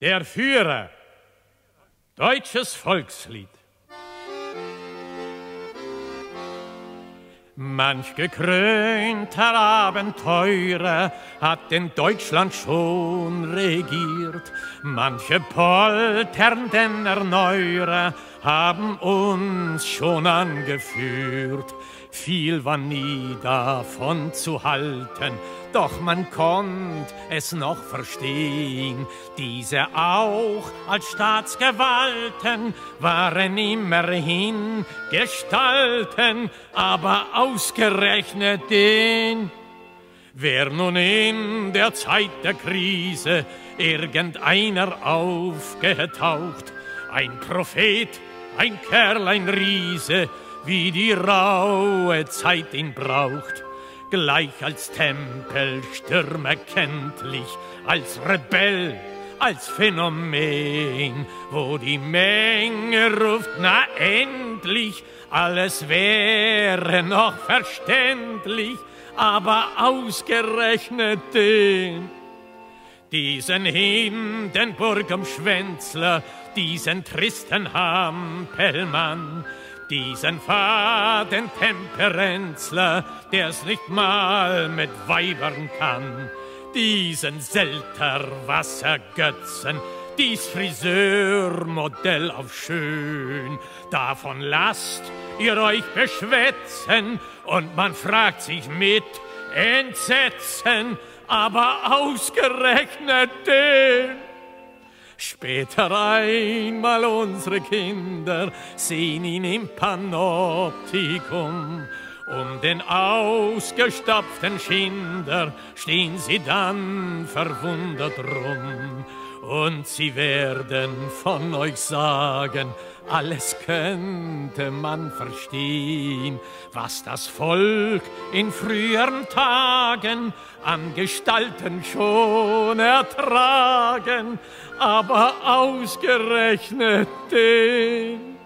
Der Führer, deutsches Volkslied. Manch gekrönter Abenteurer hat in Deutschland schon regiert, manche polternden Erneuerer haben uns schon angeführt. Viel war nie davon zu halten, doch man konnt es noch verstehen. Diese auch als Staatsgewalten waren immerhin Gestalten, aber ausgerechnet den. Wer nun in der Zeit der Krise irgendeiner aufgetaucht, ein Prophet, ein Kerl, ein Riese, wie die raue Zeit ihn braucht, gleich als Tempelstürmer kenntlich, als Rebell, als Phänomen, wo die Menge ruft, na endlich, alles wäre noch verständlich, aber ausgerechnet diesen Hindenburg Schwänzler, diesen tristen Hampelmann, diesen faden Temperenzler, der's nicht mal mit Weibern kann, diesen Selter Wassergötzen, dies Friseurmodell auf schön, davon lasst ihr euch beschwätzen und man fragt sich mit Entsetzen, aber ausgerechnet den. Später einmal unsere Kinder sehen ihn im Panoptikum. Um den ausgestopften Schinder stehen sie dann verwundert rum. Und sie werden von euch sagen, alles könnte man verstehen, was das Volk in früheren Tagen an Gestalten schon ertragen, aber ausgerechnet den.